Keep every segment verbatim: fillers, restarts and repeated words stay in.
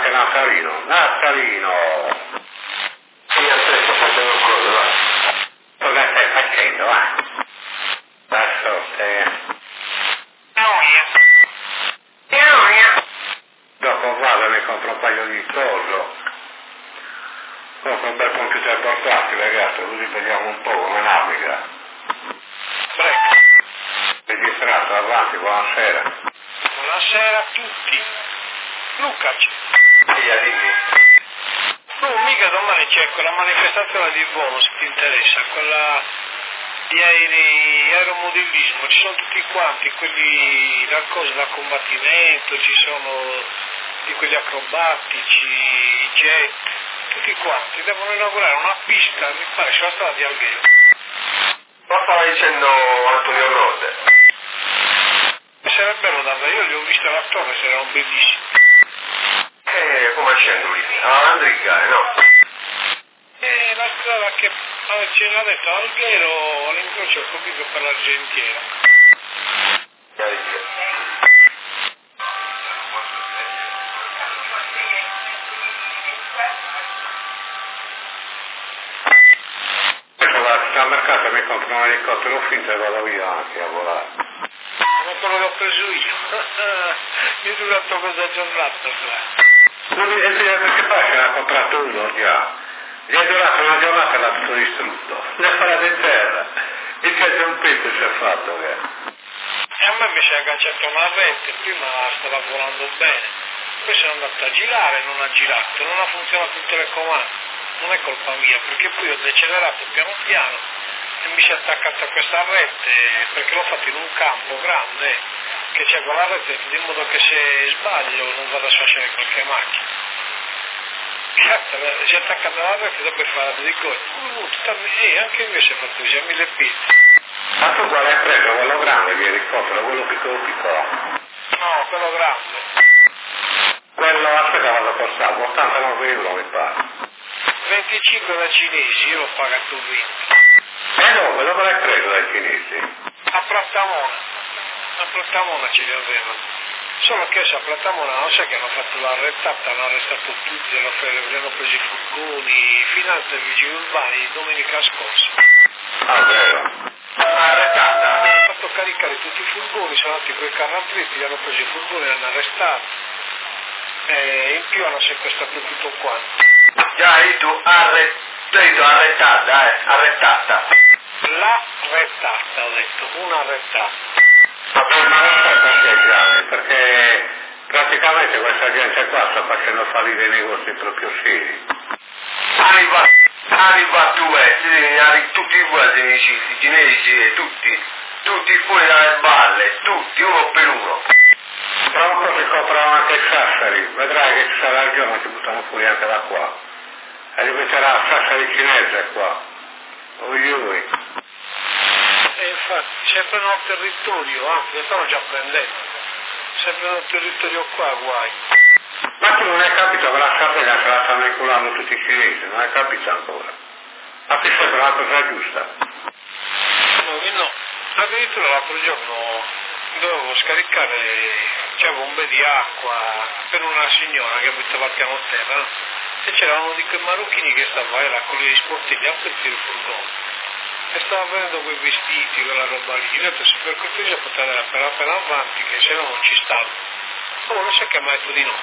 anche Natalino. Natalino! Sì, aspetta, facciamo un cosa, va. Cosa stai facendo, va? La sorte. Dopo vado e mi compro un paio di collo. Compro un bel computer portatile, ragazzi, così vediamo un po' come naviga. Prego. Registrato, avanti, buonasera. Buonasera a tutti. Luca c'è. Sì, dimmi. No, mica domani c'è quella manifestazione di volo, se ti interessa, quella di aerei, aeromodellismo, ci sono tutti quanti, quelli da cose da combattimento, ci sono di quelli acrobatici, i jet, tutti quanti, devono inaugurare una pista, mi pare, sulla strada di Alghero. Lo stava dicendo Antonio Rode. Sarebbero davvero, io li ho visti alla torre, erano bellissimi. Eh, come scendo lì? Ah, Andrigare, no? E la strada che ce l'ha detto Alghero all'incrocio proprio per l'Argentiera. Adesso vado al mercato e mi compro un elicottero finto e vado via anche a volare. Ma quello che ho preso io. Mi è durato questa giornata. Non mi dice perché poi ce l'ha comprato uno già. Gli è durato una giornata e l'ha tutto distrutto. Ne farà di terra. Il che c'è un pezzo si è fatto che. E a me mi si è agganciato una rete, prima stava volando bene. Poi sono andato a girare, non ha girato, non ha funzionato il telecomando. Non è colpa mia, perché poi ho decelerato piano piano e mi si è attaccata a questa rete, perché l'ho fatto in un campo grande che c'è quella rete, di modo che se sbaglio non vado a sfasciare qualche macchina. Si è attaccata alla rete, dopo fare dei gol. E anche invece ha fatto così, a mille pizze. Ma tu quale hai preso? Quello grande di elicottero, quello piccolo piccolo? No, quello grande. Quello, aspetta quanto costava, ottantanove euro mi pare. venticinque da cinesi, io l'ho pagato venti. E dove? Dove l'hai preso dai cinesi? A Plattamona. A Plattamona ce li avevano. Solo che adesso a Plattamona non sai che hanno fatto l'arrestata, hanno arrestato tutti, hanno, pre- hanno preso i furgoni, finanza e vigili urbani domenica scorsa. Ah, vero? Arrestata? Hanno fatto caricare tutti i furgoni, sono andati quei carrazziti, hanno preso i furgoni e hanno arrestato. E in più hanno sequestrato tutto quanto. Già, io tu arre... tu hai detto arrettata, eh, arrettata. La rettata, ho detto, una rettata. Ma non so perché grave, perché praticamente questa gente qua sta facendo fallire i negozi proprio seri. Arriva, arriva due, sì, arri- tutti quasi amici, i cinesi, tutti, tutti fuori dalle balle, tutti, uno per uno. Tra un po' si coprono anche i Sassari, vedrai che ci sarà il giorno che ti buttano fuori anche da qua. E diventerà Sassari cinese qua. Ui ui. E infatti, se prendono il territorio, anzi, lo stanno già prendendo. Se prendono il territorio qua, guai. Ma tu non hai capito che la Sardegna se la stanno inculando tutti i cinesi, non hai capito ancora. Ma ti sembra una cosa giusta? No, no. Addirittura l'altro giorno dovevo scaricare, c'era bombe di acqua per una signora che abitava al piano terra, no? E c'era uno di quei marocchini che stava, era con gli sportivi, anche il furgone. E stava vendendo quei vestiti, quella roba lì. Io ho detto, se per cortesia potete andare appena appena avanti, che se no non ci stavo. Oh, non so che mi ha detto di no.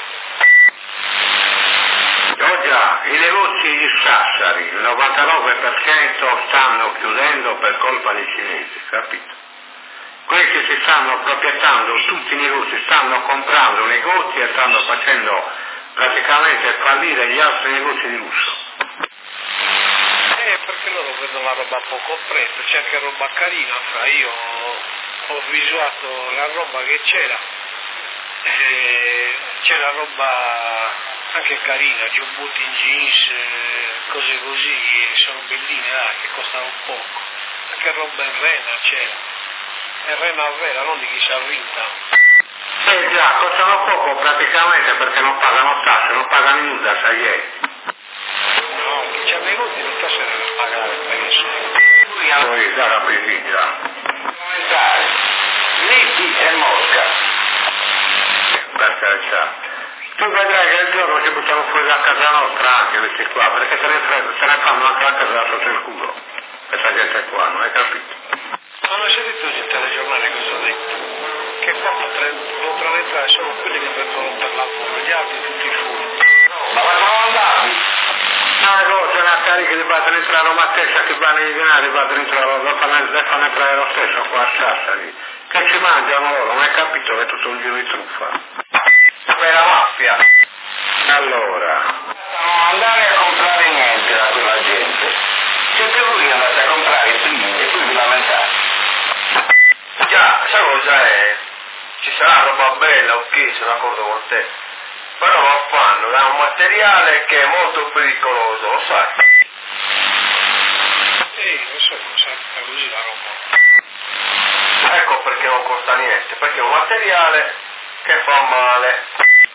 Oh già, i negozi di Sassari, il novantanove per cento stanno chiudendo per colpa dei cinesi, capito? Questi si stanno appropriando, tutti i negozi stanno comprando negozi e stanno facendo praticamente fallire gli altri negozi di lusso. Eh, perché loro vedono la roba a poco prezzo, c'è anche roba carina, fra io ho visuato la roba che c'era, eh, c'era roba anche carina, giubbotti in jeans, eh, cose così, sono belline, dai, che costano poco, anche roba in rena c'era, è rena vera, non di chi si avvinta. Eh già, costano poco praticamente perché non pagano tasse, non pagano nulla, sai è. No, chi c'ha negozi non sta se ne deve pagare, penso. Poi da rapidità. Lippi e Mosca. Per carità. Tu vedrai che il giorno ci buttiamo fuori da casa nostra anche questi qua, perché se ne, se ne fanno anche la casa sotto il culo. Questa gente qua, non hai capito? Ma non c'è detto sul telegiornale cosa ho detto? Che qua potranno entrare solo quelli che vengono per lavoro, gli altri tutti fuori. Ma quando andati? Ma cosa, una carica di battere entrare a Roma stessa che vanno i denari, battere entrare, lo fanno, le fanno entrare lo stesso qua a Sassari. Che ci mangiano loro, non hai capito che è tutto un giro di truffa. Per la maffia. Allora. Non andare a comprare niente da quella gente. Siete voi che andate a comprare prima e poi vi lamentate. Già, sai cosa è? Ci sarà roba bella, ok, sono d'accordo con te. Però lo fanno da un materiale che è molto pericoloso, lo sai? Sì, lo so, lo so, è così la roba. Ecco perché non costa niente, perché è un materiale che fa male.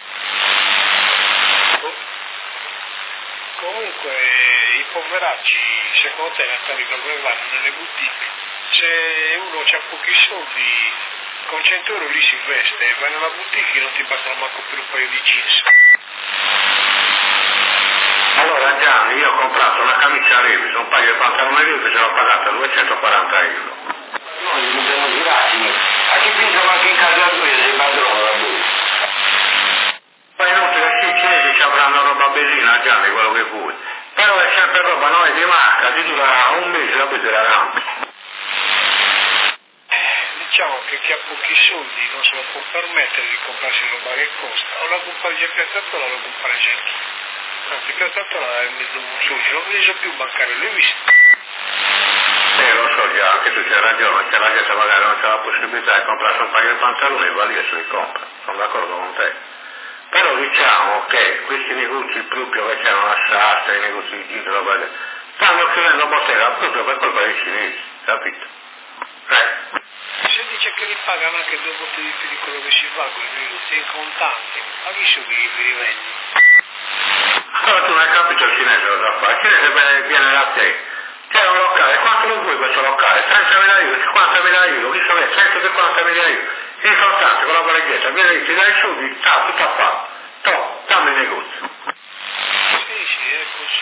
Comunque i poveracci, secondo te, Natali, dove vanno nelle boutique? Se uno ha pochi soldi, con cento euro lì si veste, vai nella boutique e non ti bastano manco per un paio di jeans. Allora Gianni, io ho comprato una camicia Levi's, un paio di pantaloni Levi's e l'ho pagata duecentoquaranta euro. Noi ci siamo girati, a chi pensano anche in casa a due sei padrone da voi? Ma è inutile, sì, i cinesi ci avranno roba bellina Gianni, quello che vuoi. Però è sempre roba noi di marca, ti dura un mese la poi te la rampa. Diciamo che chi ha pochi soldi non se lo può permettere di comprarsi roba che costa, o la compra già piazzato o la compra già chi. Anzi, piazzato è mezzo un succio, non riesco più bancario, l'hai visto? Eh, lo so già, che tu c'hai ragione, che la gente magari non c'ha la possibilità di comprarsi un paio di pantaloni e va lì e se li compra, sono d'accordo con te. Però diciamo che questi negozi proprio che c'erano la Sassa, i negozi di giro, roba che stanno chiudendo bottega proprio per colpa dei cinesi, capito? Eh. Se dice che li pagano anche due volte di più di quello che si fa con i negozi in contanti, ma chi sono che li rivendi? Allora tu non hai capito il cinese cosa fa, il cinese viene da te, c'è un locale, quanto lo vuoi questo locale? trentamila euro, cinquantamila euro, chi so che centocinquantamila euro, in sostanza con la valigetta, viene lì, ti dai i soldi, sta tutto a fatto, to, dammi il negozio. Sì, sì, è così.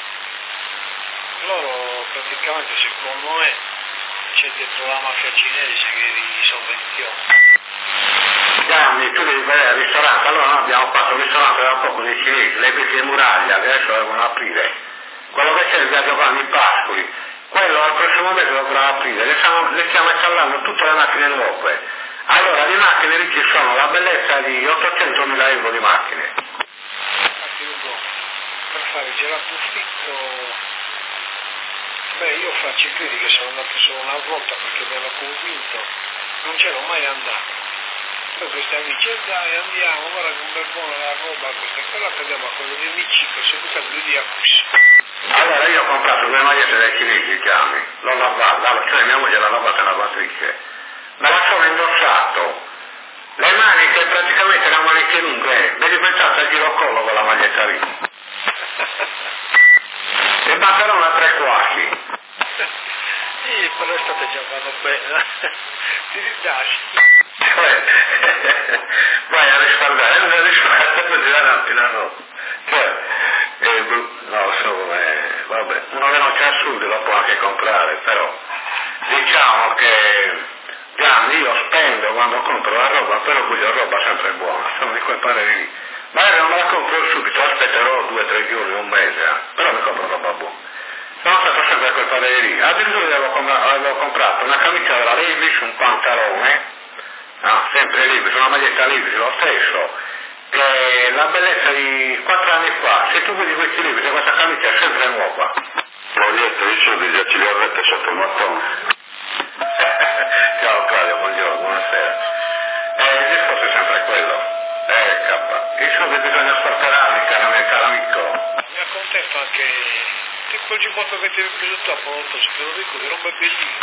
Loro praticamente secondo me c'è dietro la mafia cinese che li sovvenziona. Gianni, tu devi vedere al ristorante, allora noi abbiamo fatto un ristorante da poco dei cinesi, le pietre di muraglia, che adesso devono aprire, quello che c'è il viaggio qua in Pascoli, quello al prossimo mese dovrà aprire, le stiamo, le stiamo installando tutte le macchine nuove, allora di macchine lì ci sono la bellezza di ottocentomila euro di macchine. Infatti Ugo, per fare il gelato fritto, beh io faccio credi che sono andato solo una volta perché mi hanno convinto, non c'ero mai andato. Poi questi amici, eh dai andiamo, guarda come è buona la roba, questa e quella, andiamo a quello di amici, che sono buttato due di acquisti. Allora io ho comprato due magliette dai cinesi, chiami, l'ho lavata, cioè mia moglie l'ha lavata in lavatrice, me la sono indossato, le maniche praticamente erano maniche lunghe, vedi pensate al girocollo con la maglietta lì. E il pantalone a tre quarti. Sì, però state già vanno bene, ti ridasci. Vai a riscaldare, non riscaldare per tirare la roba. Cioè, eh, no, so come, vabbè, uno che non c'è al sud lo può anche comprare, però diciamo che Gianni io spendo quando compro la roba, però voglio roba sempre buona, sono di quel parere lì. Magari non me la compro subito, aspetterò due o tre giorni, un mese, eh, però mi compro roba buona. Sono stato sempre a quel parere lì, addirittura avevo, com- avevo comprato una camicia della Levi's, un pantalone, no, sempre Levi's, una maglietta Levi's, lo stesso, che la bellezza di quattro anni fa, se tu vedi questi Levi's, questa camicia è sempre nuova. L'ho detto, io ci ho detto, ci li ho detto sotto il mattone. Ciao Claudio, buongiorno, buonasera. Eh, il discorso è sempre quello. Eh, K. I soldi bisogna spartarli, caro mio caro amico. Mi accontento anche di quel giubbotto che ti avevi preso tu a pronto, se te lo dico, che roba bellina.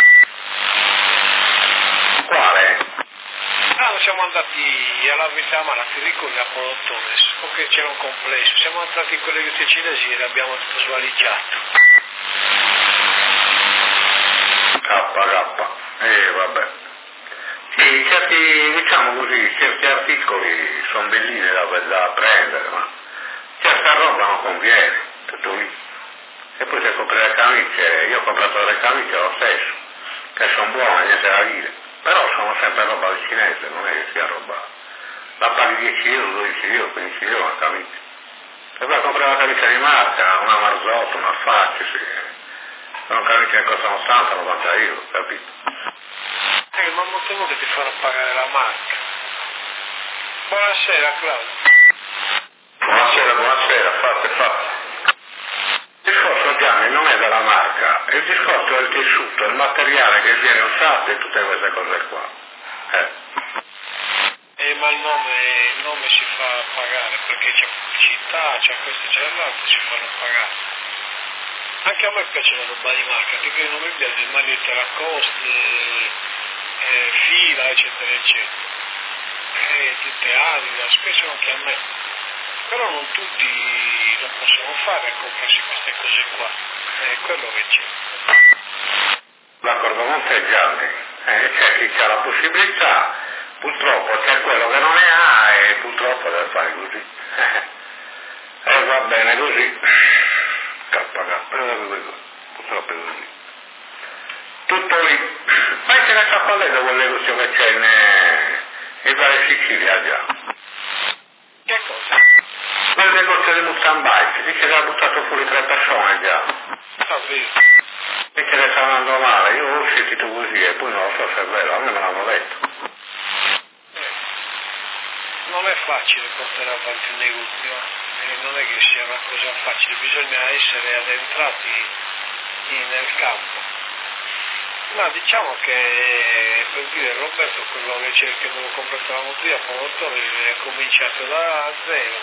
Quale? Ah, siamo andati alla Vitamara, ti ricordi a Polottone, so che c'era un complesso, siamo andati in quelle vite cinesi e l'abbiamo tutto svaligiato. K, K. Eh, vabbè. Sì, Sì, certi, diciamo così, certi articoli sono bellini da, da prendere, ma certa roba non conviene, tutto lì. E poi se compri le camicie, io ho comprato le camicie lo stesso, che sono buone, niente da dire, però sono sempre roba del cinese, non è che sia roba. La paghi dieci euro, dodici euro, quindici euro una camicia. E poi comprare una camicia di marca, una Marzotto, una Facci, sì. Sono camicie che costano ottanta novanta euro, capito? Eh, ma molte volte ti fanno pagare la marca. Buonasera Claudio. Buonasera, buonasera, fate, fate. Il discorso, Gianni, non è della marca, il discorso è il tessuto, il materiale che viene usato e tutte queste cose qua. Eh. Eh, ma il nome, il nome si fa pagare, perché c'è pubblicità, c'è questo, c'è l'altro, si fanno pagare. Anche a me piace la roba di marca, perché non mi piace il magliette Lacoste, eh, fila, eccetera, eccetera. Eh, tutte Adidas, spesso anche a me. Però non tutti lo possono fare a comprarsi queste cose qua. È quello che c'è. D'accordo con te, Gianni. Eh, c'è chi ha la possibilità, purtroppo c'è quello che non ne ha e purtroppo deve fare così. E eh, va bene così. Kappa, kappa, purtroppo è così. Tutto lì. Ma ce ne sta parlando quel negozio che c'è in, in Valle Sicilia già. Che cosa? Quel negozio di Mustambike, dice che ha buttato fuori tre persone già. Ah, vero. E che ne sta andando male, io ho sentito così e poi non lo so se è vero, a me me l'hanno detto. Eh, non è facile portare avanti un negozio, eh, non è che sia una cosa facile, bisogna essere addentrati in, nel campo. No, diciamo che per dire Roberto quello che c'è che avevo comprato la motoria con motore è cominciato da zero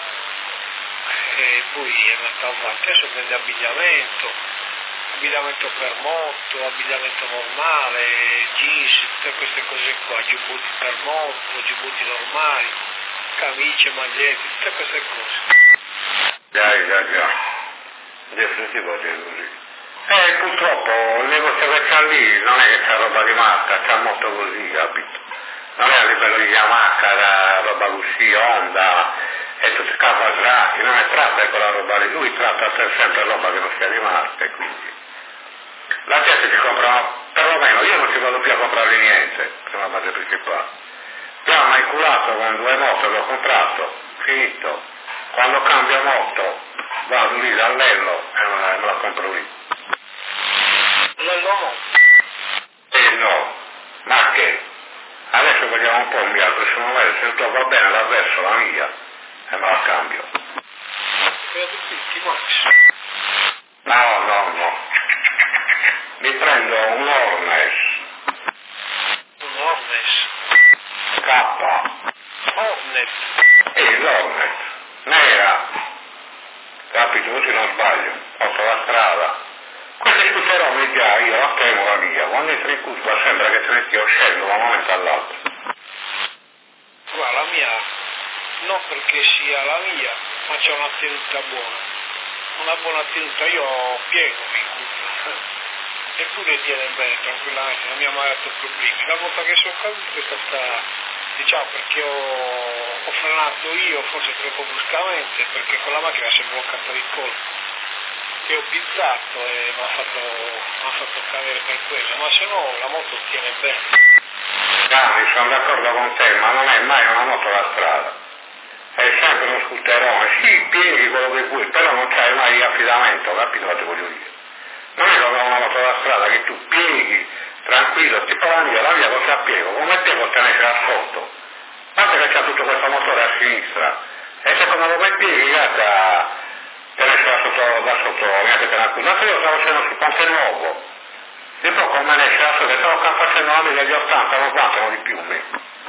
e poi è andato avanti, adesso prende abbigliamento, abbigliamento per moto, abbigliamento normale, jeans, tutte queste cose qua, giubbotti per moto, giubbotti normali, camicie, magliette, tutte queste cose. Già, già, già. Definitivo è così. Eh, purtroppo il negozio che c'ha lì non è che c'ha roba di marca, c'ha molto così, capito? Non è a livello di Yamaha, la roba così, Honda, e tutte Kawasaki, non è tratta quella roba lì, lui tratta sempre roba che non sia di marca, e quindi la gente si compra, perlomeno io non ci vado più a comprare niente, per la base principale. Già mi ha inculato con due moto che ho comprato, finito, quando cambio moto vado lì dall'Ello e me la compro lì. Lello no? Eh no, ma che? Adesso vediamo un po' il mio, se non vedo, se tu va bene la verso la mia e me la cambio. Per tutti, Max. No, no, no. Mi prendo un Hornes. Un Hornet. K. Hornet. E l'Hornet. Nera. Capito, così non sbaglio. Fatto la strada. Questi scooteroni già, io la temo la mia. Quando entri in curva sembra che te ne stia uscendo da un momento all'altro. Guarda, la mia, non perché sia la mia, ma c'è una tenuta buona. Una buona tenuta, io piego in curva. Eppure tiene bene, tranquillamente, non mi ha mai dato problemi. La volta che sono caduto è stata, diciamo, perché ho, ho frenato io, forse troppo bruscamente, perché con la macchina si è bloccata di colpo. E ho pizzato e mi ha fatto, fatto cadere per quello, ma se no la moto tiene bene. Gianni, sono d'accordo con te, ma non è mai una moto da strada. È sempre uno scooterone. Sì, pieghi quello che vuoi, però non c'hai mai affidamento, capito cosa ti voglio dire? Non è come una moto da strada che tu pieghi, tranquillo, tipo la mia, la mia cosa piego, come te può tenersi al sotto? Guarda che c'ha tutto questo motore a sinistra, e secondo me come pieghi, guarda, tenersi da sotto, da sotto, neanche tranquillo. Ma io stavo facendo sul Ponte Nuovo, di poco me ne esce da sotto, stavo facendo la media di ottanta, non quanto di più me.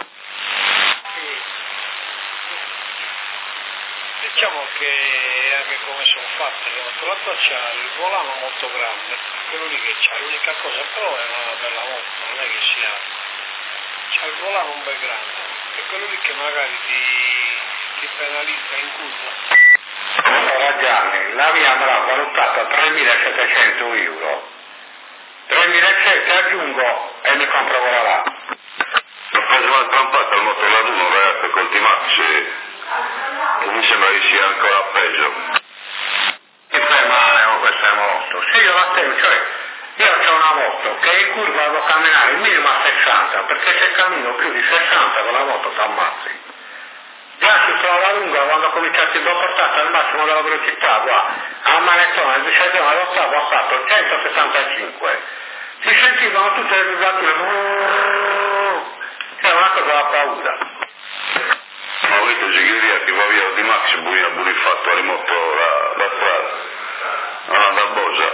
Diciamo che anche come sono fatte le moto, la tua c'ha il volano molto grande, quello lì che c'ha, l'unica cosa però è una bella moto, non è che sia, c'ha il volano un bel grande, è quello lì che magari ti, ti penalizza in curva. Allora Gianni, la mia me l'ha valutata a tremilasettecento euro, tremilasettecento aggiungo e mi compro quella là. preso una trampata al motoraduno, un ragazzo col T-Max, che mi sembra che sia ancora peggio. Mi fai male con questa moto? Sì, io la tengo, cioè, io ho una moto che in curva devo camminare il minimo a sessanta, perché se cammino più di sessanta con la moto ti ammazzi. Già si trova lunga quando ho cominciato a portare al massimo della velocità, qua, a manettone, il diciottesimo all'ottavo ha fatto centosessantacinque. Si sentivano tutte le vibrature, era una cosa da paura. Ma avete Sighiria che va via di Max, buia pure fatto a rimoto la, la strada, non da Bosa.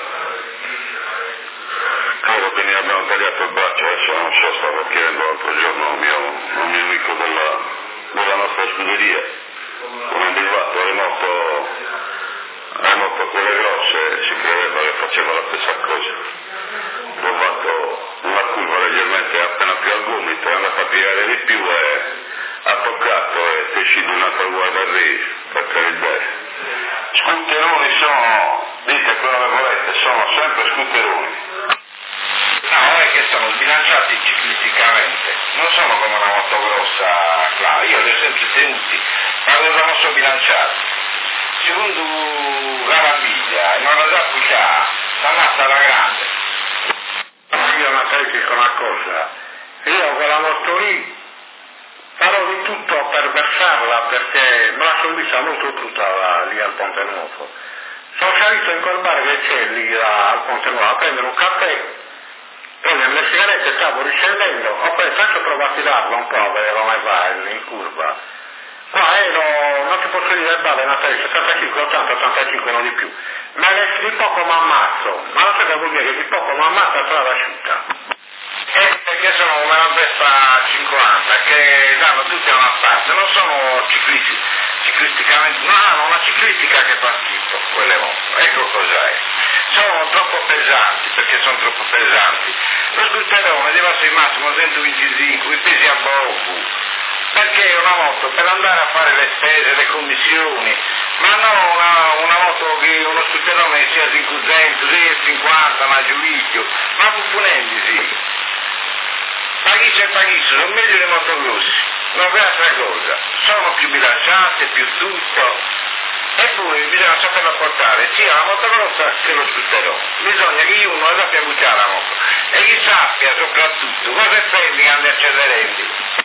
Credo che ne abbiamo tagliato il braccio, adesso non so, stavo chiedendo l'altro giorno un mio, un mio amico della, della nostra scuderia, come è arrivato a rimoto, a rimoto quelle grosse, si credeva che faceva la stessa cosa. Ho fatto una curva leggermente appena più al gomito, è andata a piegare di più e ha toccato e è uscito un'altra guarda lì, per carità. Scooteroni sono, dite quello che volete, sono sempre scooteroni. No, non è che sono sbilanciati ciclisticamente, non sono come una moto grossa, claro, io li ho sempre tenuti, ma non sono bilanciati. Secondo la rabiglia, in una già pucciata, la massa era grande. Io Matteo dico una cosa, io quella moto lì farò di tutto per versarla perché me la sono vista molto brutta lì al Ponte Nuovo. Sono salito in quel bar che c'è lì al Ponte Nuovo a prendere un caffè, prendere le sigarette, stavo riscendendo, ho poi faccio provare a tirarla un po' a vedere come va in curva. Qua ero, non ti posso dire vale, Natale, settantacinque, ottanta, ottantacinque, non di più. Ma di poco mi ammazzo, ma lo sai che vuol dire che di poco mi ammazzo a strada asciutta. Eh, perché sono come una Vespa cinquanta, che danno tutti a una parte, non sono ciclisti, ciclisticamente, no, hanno una ciclistica che fa schifo, quelle moto, ecco cos'è. Sono troppo pesanti, perché sono troppo pesanti. Lo scooterone deve essere massimo centoventicinque, i pesi a bobu. Perché una moto per andare a fare le spese, le commissioni, ma non una, una moto che uno scooterone sia cinquecento, cinquanta, ma giudizio, ma punendisi. Paghisce e paghisce, sono meglio le moto grosse, non è altra cosa, sono più bilanciate, più tutto, eppure bisogna saperla portare sia la moto grossa che lo scooterone. Bisogna che uno la sappia buttare la moto e che sappia soprattutto cosa prendi che andi accelerando.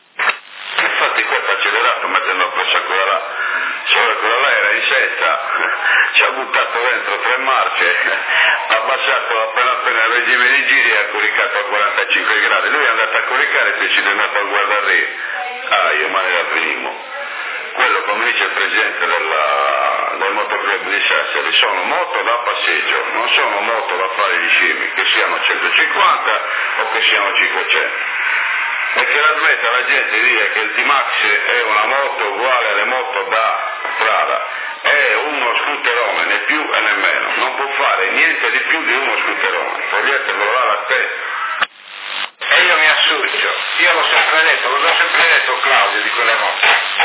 Infatti questo ha accelerato mettendo appresso a quella là, solo quella là era in sesta, ci ha buttato dentro tre marce, ha abbassato appena appena il regime di giri e ha coricato a quarantacinque gradi, lui è andato a coricare e poi ci è andato a guardare, ah io ma era primo. Quello, come dice il presidente della, del motoclub di Sassari, sono moto da passeggio, non sono moto da fare gli scemi, che siano centocinquanta o che siano cinquecento. Perché la smetta la gente di dire che il T-Max è una moto uguale alle moto da strada, è uno scooterone, né più e né meno, non può fare niente di più di uno scooterone, toglietelo dalla testa. E io mi associo, io l'ho sempre detto, l'ho sempre detto Claudio di quelle moto.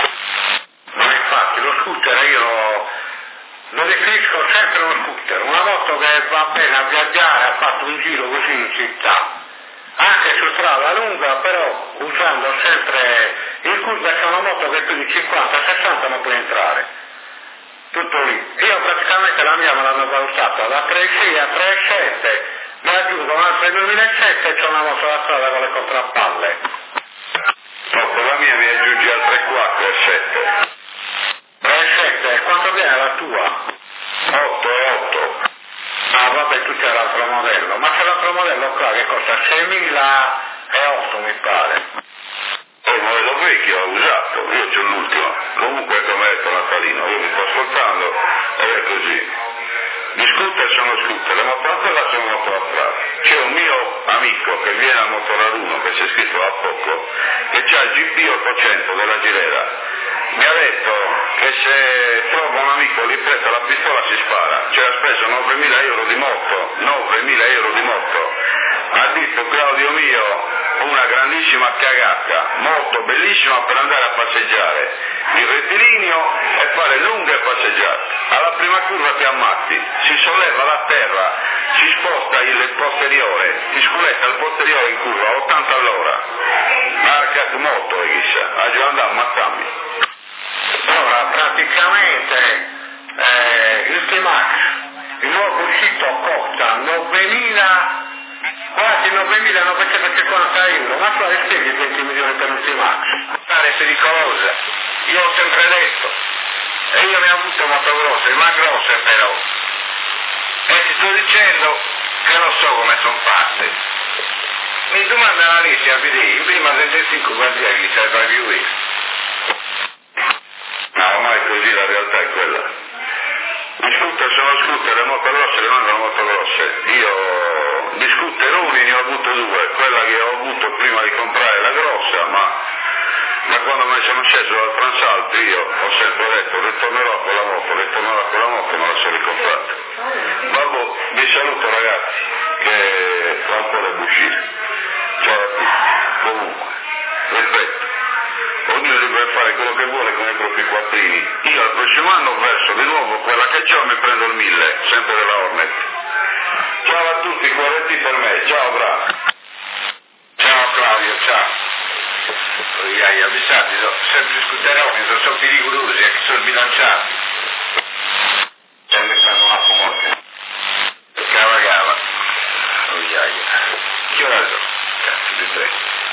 Ma infatti lo scooter io lo definisco sempre uno scooter, una moto che va bene a viaggiare, ha fatto un giro così in città. Anche su strada lunga, però usando sempre in curva c'è una moto che più di cinquanta sessanta non può entrare. Tutto lì. Io praticamente la mia me l'hanno valutata da tre virgola sei a tre virgola sette, mi aggiungo un'altra duemilasette e c'è una moto da strada con le contrappalle. No, con la mia mi aggiungi al tre virgola quattro e sette. tre virgola sette, quanto viene la tua? otto e otto. Ah vabbè, tu c'è l'altro modello, ma c'è l'altro modello qua che costa seimilaotto mi pare. È il modello vecchio, ho usato, io c'ho l'ultimo. Comunque come ha detto Natalino, io mi sto ascoltando ed è così. Gli scooter sono scooter, le moto a strada sono moto a strada. C'è un mio amico che viene al Motoraduno, che si è iscritto da poco, che ha il G P ottocento della Girera. Mi ha detto che se trova un amico lì presta la pistola si spara, cioè ha speso novemila euro di moto, novemila euro di moto, ha detto Claudio mio una grandissima cagata, moto bellissima per andare a passeggiare, il rettilineo e fare lunghe passeggiate. Alla prima curva ti ammatti, si solleva la terra, si sposta il posteriore, ti sculetta il posteriore in curva a ottanta all'ora, marca molto e chissà, a già andare a ammazzarmi. Allora, praticamente eh, il T-Max, il nuovo uscito costa novemila, quasi novemilanovecentoscinquanta euro, ma tu hai speso venti milioni per il T-Max. È pericolosa, io ho sempre detto, e io ne ho avuto moto grosse, ma grosse però, e ti sto dicendo che non so come sono fatte. Mi domanda la lista a vedere, prima trentacinque quanti è che serve a più io? Ma ormai così la realtà è quella. Gli scooter sono scooter, le moto grosse rimangono moto grosse. Io di scooter uni ne ho avuto due, quella che ho avuto prima di comprare la grossa, ma, ma quando me sono sceso dal Transalpi io ho sempre detto ritornerò con la moto, ritornerò con la moto, me la sono ricomprata. Vabbè, vi saluto ragazzi, che tra un po' devo uscire. Ciao a tutti. Comunque, ripeto, ognuno deve fare quello che vuole con i propri quattrini. Io al prossimo anno verso di nuovo quella che c'ho, mi prendo il mille, sempre della Hornet. Ciao a tutti, quaranti per me, ciao bravo. Ciao Claudio, ciao. Gli hai avvisati, sono sempre scooteroni, sono, sono pericolosi, che sono sbilanciati. E mi fanno una fumosa. Cava cava. Che ora sono? Cazzo di tre.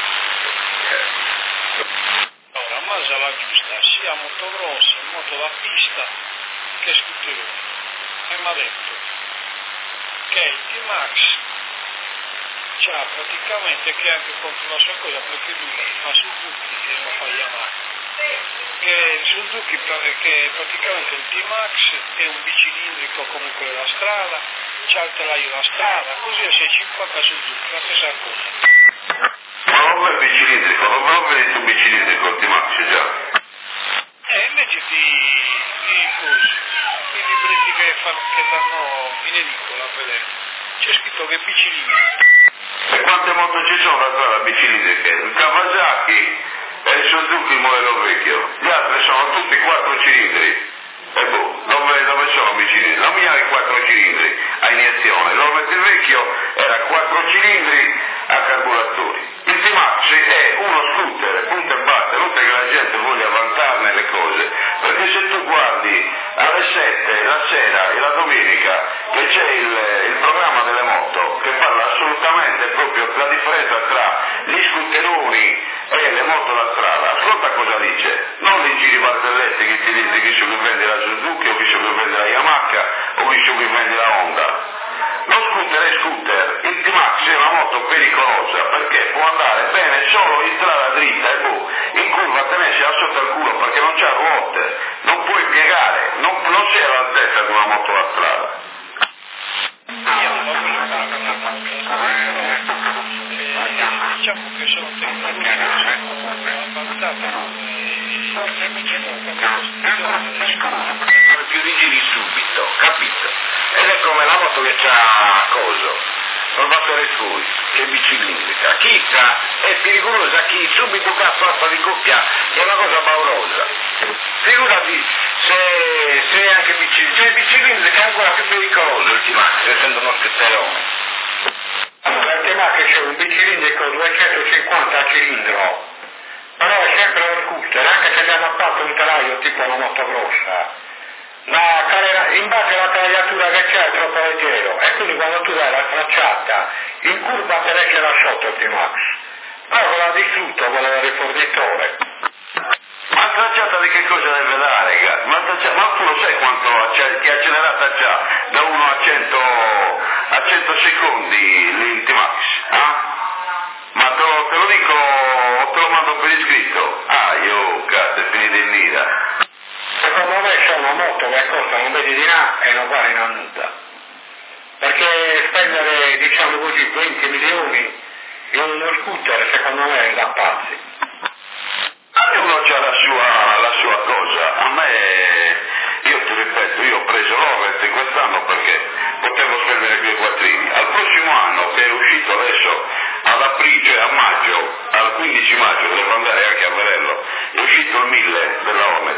Allora, Masa la giusta, sia motocross, moto da pista che scooterone. E mi ha detto che il T-Max c'ha praticamente che anche contro la sua cosa, perché lui fa Suzuki e non fa Yamaha. Che il Suzuki, che praticamente il T-Max è un bicilindrico come quello da strada, c'ha il telaio da strada, così è seicentocinquanta Suzuki, la stessa cosa. Ma non è bicilindrico, non va bene tu bicilindrico, il T-Max già. E invece di, di cose, i libretti che, fanno, che danno in edicola a vedere, c'è scritto che è bicilindrico. E quante moto ci sono da strada bicilindriche? Il Kawasaki e il Suzuki il modello vecchio, gli altri sono tutti quattro cilindri. E boh, dove, dove sono bicilindri? La mia è quattro cilindri a iniezione, l'Ormet il vecchio era quattro cilindri a carburatori. Il T-Max è uno scooter, punto e basta, non che la gente voglia vantarne le cose, perché se tu guardi alle sette la sera e la domenica che c'è il, il programma delle moto che parla assolutamente proprio la differenza tra gli scooteroni e le moto da strada, ascolta cosa dice, non i giri barzelletti che ti dice chi che vende la Suzuki o chi che vende la Yamaha o chi che vende la Honda. Lo scooter è scooter, il T-Max è una moto pericolosa perché può andare bene solo in strada dritta e boh, in curva tenersi la sotto al culo perché non c'ha ruote, non puoi piegare, non, non sei all'altezza di una moto da strada. Diciamo che sono tecnologie avanzate più rigidi subito, capito? Ed è come la moto che c'ha coso, il motore fuori, che è bicilindrica, chi c'ha è pericolosa, chi subito cazzo alfa di coppia è una cosa paurosa. Figurati se, se è anche bicilindrica, se è bicilindrica è ancora più pericoloso il T-Max, essendo uno scooterone. Allora, il T-Max c'è un bicilindrico duecentocinquanta cilindro, però è sempre uno scooter, anche se gli hanno fatto un telaio tipo una moto grossa. La calera, in base alla caricatura che c'è è troppo leggero e quindi quando tu dai la tracciata in curva te esce la sotto il T-Max, però l'ha distrutto quello del rifornitore. Ma tracciata di che cosa deve dare, ragazzi? Ma, ma tu lo sai quanto che accelerata c'ha da uno a cento, a cento secondi il T-Max? Eh? Ma te lo, te lo dico o te lo mando per iscritto? Ah, io cazzo, è finito in nida. Secondo me c'è una moto che costa un vedi di là e non vale una nulla. Perché spendere, diciamo così, venti milioni in uno scooter secondo me è da pazzi. Ognuno c'ha la sua, la sua cosa. A me, io ti ripeto, io ho preso l'Orvet quest'anno perché potevo spendere più quattrini. Al prossimo anno, che è uscito adesso ad aprile, cioè a maggio, al quindici maggio, devo andare anche a vederlo, è uscito il mille della Hornet.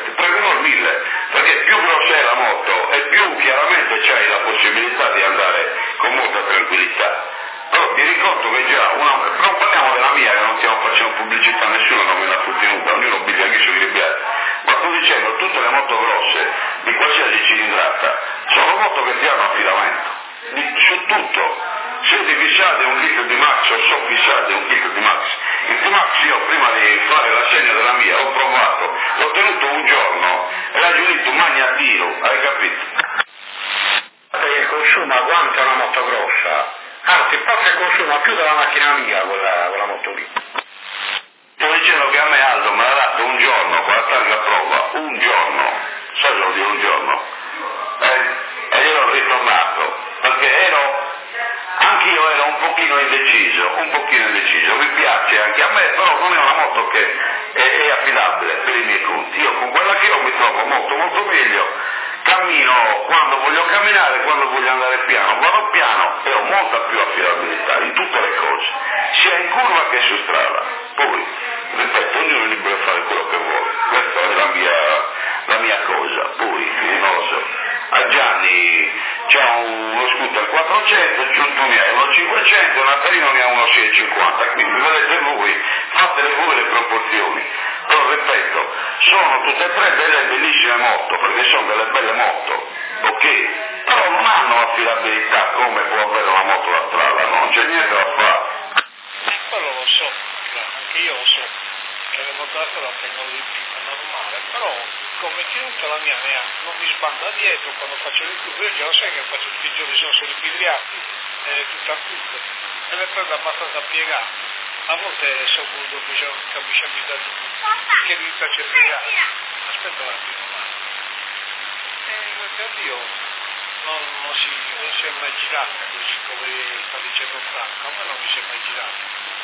con molta tranquillità. Però ti ricordo che già, una, non parliamo della mia, che non stiamo facendo pubblicità a nessuno, non me la tutti nuda, ognuno biglia chi su gribbiati, ma sto dicendo tutte le moto grosse di qualsiasi cilindrata sono moto che ti hanno affidamento, di, su tutto. Siete fissati un kit di Max o sono fissati un kit di Max. Il T-Max io prima di fare l'assegno della mia l'ho provato, l'ho tenuto un giorno e l'ha giudito un magnatino, hai capito? Perché consuma quanto una moto grossa, anzi forse consuma più della macchina mia quella, quella moto lì. Sto dicendo che a me Aldo me l'ha dato un giorno con la targa prova, un giorno, sai lo dico un giorno, eh, e io l'ho ritornato, perché ero, anch'io ero un pochino indeciso, un pochino indeciso, mi piace anche a me, però non è una moto che è, è affidabile per i miei conti. Io con quella che ho mi trovo molto molto meglio, cammino quando voglio camminare, quando voglio andare piano, vado piano e ho molta più affidabilità in tutte le cose, sia in curva che su strada. Poi, ripeto, ognuno è libero di fare quello che vuole, questa è la mia, la mia cosa. Poi, non lo so, a Gianni c'è uno scooter quattrocento, Giuntoni ha uno cinquecento, Natalino ne ha uno seicentocinquanta, quindi vedete voi, fatele voi le proporzioni. Però ripeto, sono tutte e tre delle bellissime moto, perché sono delle belle moto, ok? Però non hanno affidabilità come può avere una moto da strada, non c'è niente da fare. Quello lo so, anche io lo so, che le moto da strada tengono di più, è normale, però come tenuta la mia mia non mi sbanda dietro quando faccio le curve, io già lo sai che faccio tutti i giorni, sono solo i pigliati, eh, tutto a tutto, e le prendo abbastanza piegate. A volte sono voluto che capisce a guida di che mi piace piegare. Aspetta un attimo, ma eh, perché io non, non, si, non si è mai girata così come sta dicendo Franco, a me non mi si è mai girata.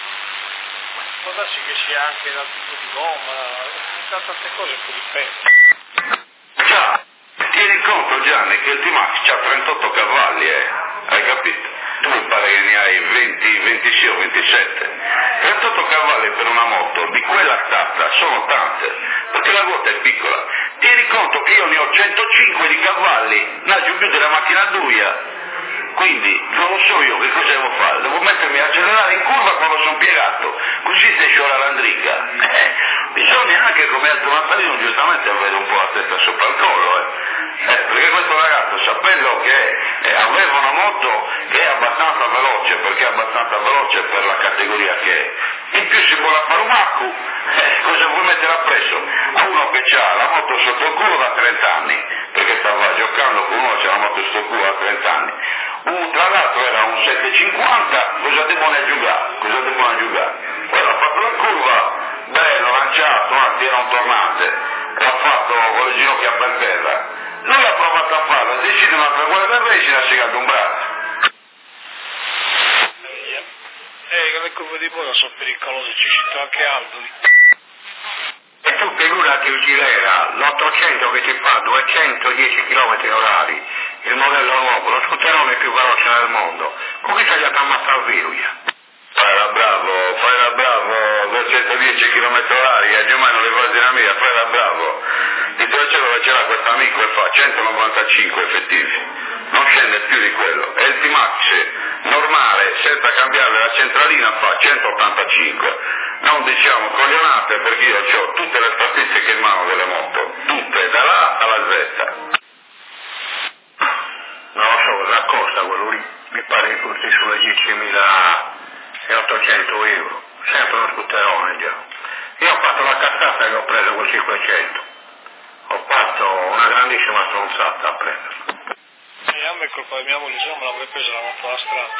Può darsi che sia anche dal tipo di gomma, da tante cose che dipende. Già, tieni conto Gianni che il T-Max c'ha trentotto cavalli, eh, hai capito? Tu mi pare che ne hai venti, ventisei o ventisette. trentotto cavalli per una moto di quella stazza sono tante, perché la ruota è piccola. Tieni conto che io ne ho centocinque di cavalli, naggio più della macchina a duia. Quindi non lo so io che cosa devo fare, devo mettermi a accelerare in curva quando sono piegato, così se sciora l'andrica. Eh, bisogna anche, come ha detto Natalino, giustamente avere un po' la testa sopra il collo, eh. Eh, perché questo ragazzo, sapendo che eh, aveva una moto che è abbastanza veloce, perché è abbastanza veloce per la categoria che è, in più si vuole fare un accu, eh, cosa vuoi mettere appresso? A uno che ha la moto sotto il culo da trenta anni, perché stava giocando con uno che ha la moto sotto il culo da trenta anni. Un, tra l'altro era un settecentocinquanta, cosa devono giocare? Cosa devono giocare? Quello ha fatto la curva, bello, lanciato, anzi era un tornante, l'ha fatto con le ginocchia per terra. Lui ha provato a farlo, decide un'altra guardia del racing, ha segato un braccio. Eh, le curve di Boda sono pericolose, ci cito anche Aldo. E tu figurati il Gilera, l'ottocento che ti fa duecentodieci chilometri orari, il modello nuovo, lo scooterone più veloce del mondo, con chi sei andato a ammazzare il virus? Fai la bravo, fai la bravo, duecentodieci chilometri orari, a Giovanni non le fai la mia, fai la bravo. Di Torcello dove c'era questo amico e fa centonovantacinque effettivi, non scende più di quello. E il T-Max normale, senza cambiare la centralina, fa centottantacinque. Non diciamo coglionate, perché io ho tutte le statistiche in mano delle moto, tutte, dalla A alla Z. Non lo so, la costa quello lì, mi pare che costi sulle diecimilaottocento euro, sempre uno scooterone già. Io ho fatto la cazzata che ho preso quel cinquecento, ho fatto una grandissima stronzata a prenderlo. E a me è colpa di mia moglie, se no me l'avrei presa la moto alla strada.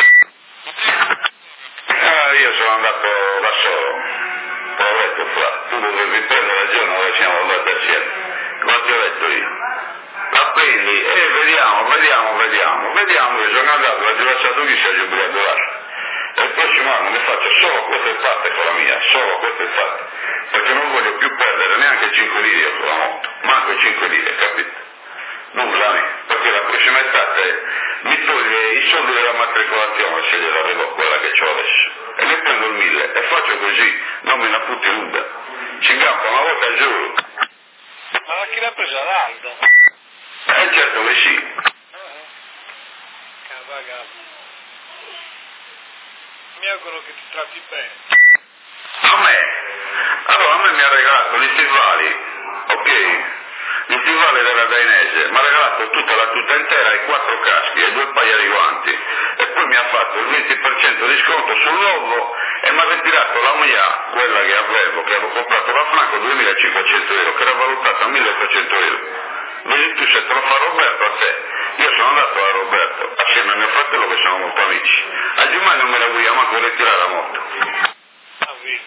Ah, io sono andato da solo, te l'ho detto fra, tu dovevi prendere il giorno dove siamo andati assieme, come ti ho detto io. La prendi e vediamo, vediamo, vediamo, vediamo che sono andato a Giuracciato chi si è giubilato là. E il prossimo anno mi faccio solo queste fatte con la mia, solo queste fatte, perché non voglio più perdere neanche cinque lire con la moto, manco cinque lire, capito? Nulla, né? Perché la prossima estate mi toglie i soldi della matricolazione se gliela avevo quella che ho adesso, e ne prendo il mille e faccio così, non me la putti nuda, ci gappo una volta al giorno. Ma chi l'ha presa l'Aldo? Eh certo che sì. Cavagato. Mi auguro che ti tratti bene. A me? Allora, a me mi ha regalato gli stivali, ok? Gli stivali della Dainese, mi ha regalato tutta la tuta intera e quattro caschi e due paia di guanti. E poi mi ha fatto il venti per cento di sconto sul logo e mi ha ritirato la mia, quella che avevo, che avevo comprato da Franco, duemilacinquecento euro, che era valutata a milletrecento euro. Vedi tu se te lo fa Roberto a te. Io sono andato a Roberto, assieme a mio fratello che sono molto amici. A Giummai non me la vogliamo manco ritirare la moto. Ah, vedi.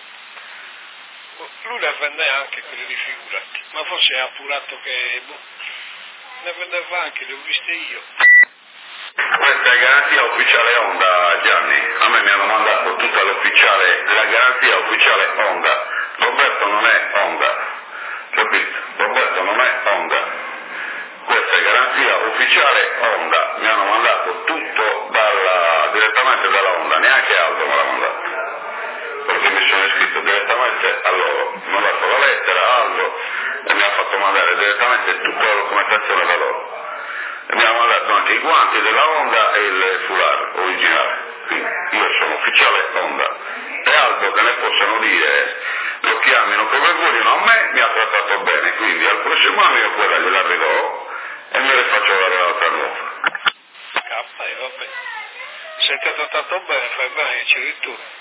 Lui ne vende anche quelle di figurati, ma forse è appurato che boh, ne vendeva anche, le ho viste io. Questa è garanzia ufficiale Honda, Gianni. A me mi hanno mandato tutta l'ufficiale, la garanzia ufficiale Honda. Roberto non è Honda, capito? Roberto non è Honda. Questa è garanzia ufficiale Honda. Mi hanno mandato tutto dalla, direttamente dalla Honda, neanche Aldo me l'ha mandato. Perché mi sono iscritto direttamente a loro. Mi hanno dato la lettera, Aldo, e mi ha fatto mandare direttamente tutta la documentazione da loro. E mi hanno mandato anche i guanti della Honda e il foulard originale. Quindi io sono ufficiale Honda. E Aldo che ne possono dire, lo chiamino come vogliono, a me mi ha trattato bene, quindi al prossimo anno io quella gliela regò e me le faccio dare l'altra nuova. Cappa e vabbè. Se ti ha trattato bene, fai bene che ci ritorni.